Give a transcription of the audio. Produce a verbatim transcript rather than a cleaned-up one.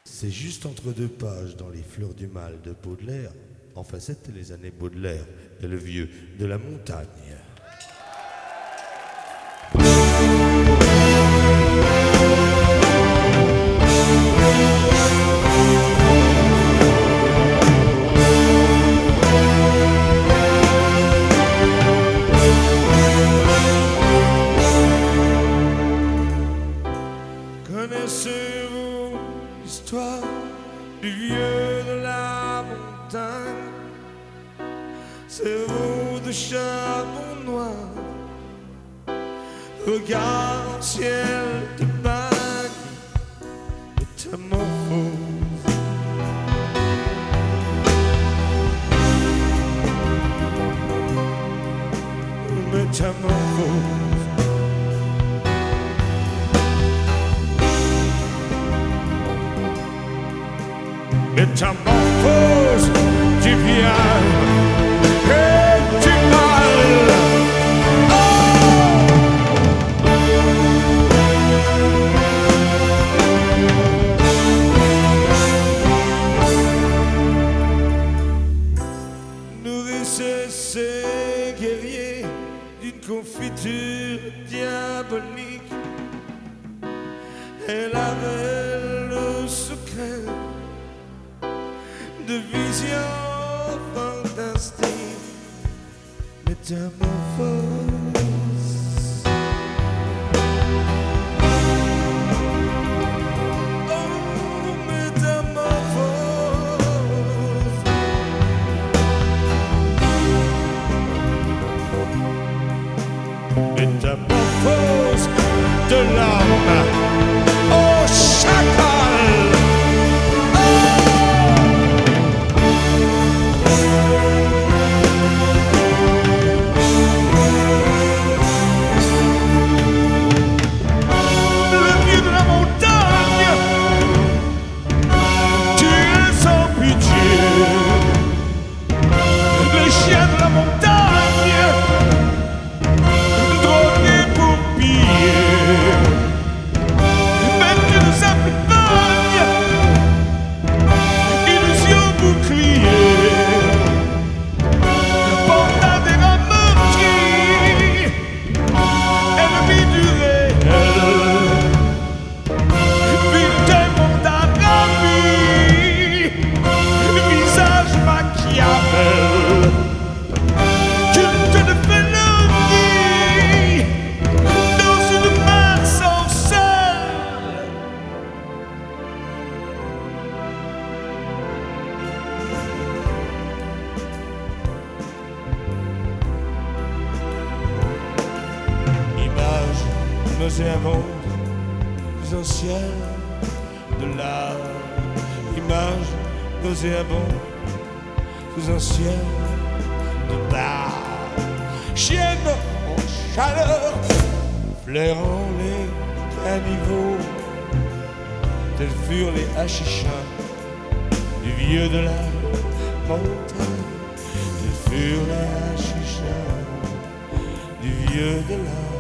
C'est juste entre deux pages dans Les Fleurs du Mal de Baudelaire. Enfin, c'était les années Baudelaire et le vieux de la montagne. Connaissez-vous l'histoire du vieux de la montagne? C'est vous de charbon noir, regard au ciel de bague, métamorphose. Métamorphose. Métamorphose du bien et du mal. Oh! Nourrissez ces guerriers d'une confiture diabolique. Elle avait le secret de visions fantastiques, métamorphose. Oh, métamorphose. Métamorphose de l'âme au chacal. Nauséabonde, plus ancienne de l'art. Image nauséabonde, plus ancienne de bar. Chienne en chaleur, flairant les caniveaux, tels furent les hachichas du vieux de la montagne. Tels furent les hachichas du vieux de la montagne.